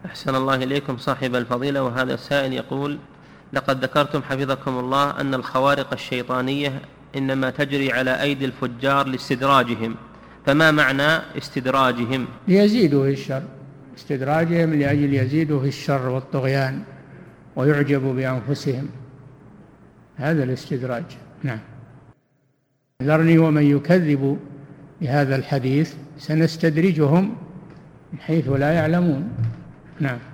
أحسن الله إليكم صاحب الفضيلة. وهذا السائل يقول: لقد ذكرتم حفظكم الله أن الخوارق الشيطانية إنما تجري على أيدي الفجار لاستدراجهم، فما معنى استدراجهم؟ ليزيدوا في الشر، استدراجهم لأجل يزيدوا في الشر والطغيان ويعجبوا بأنفسهم، هذا الاستدراج. نعم. ذرني ومن يكذب بهذا الحديث سنستدرجهم من حيث لا يعلمون. نعم.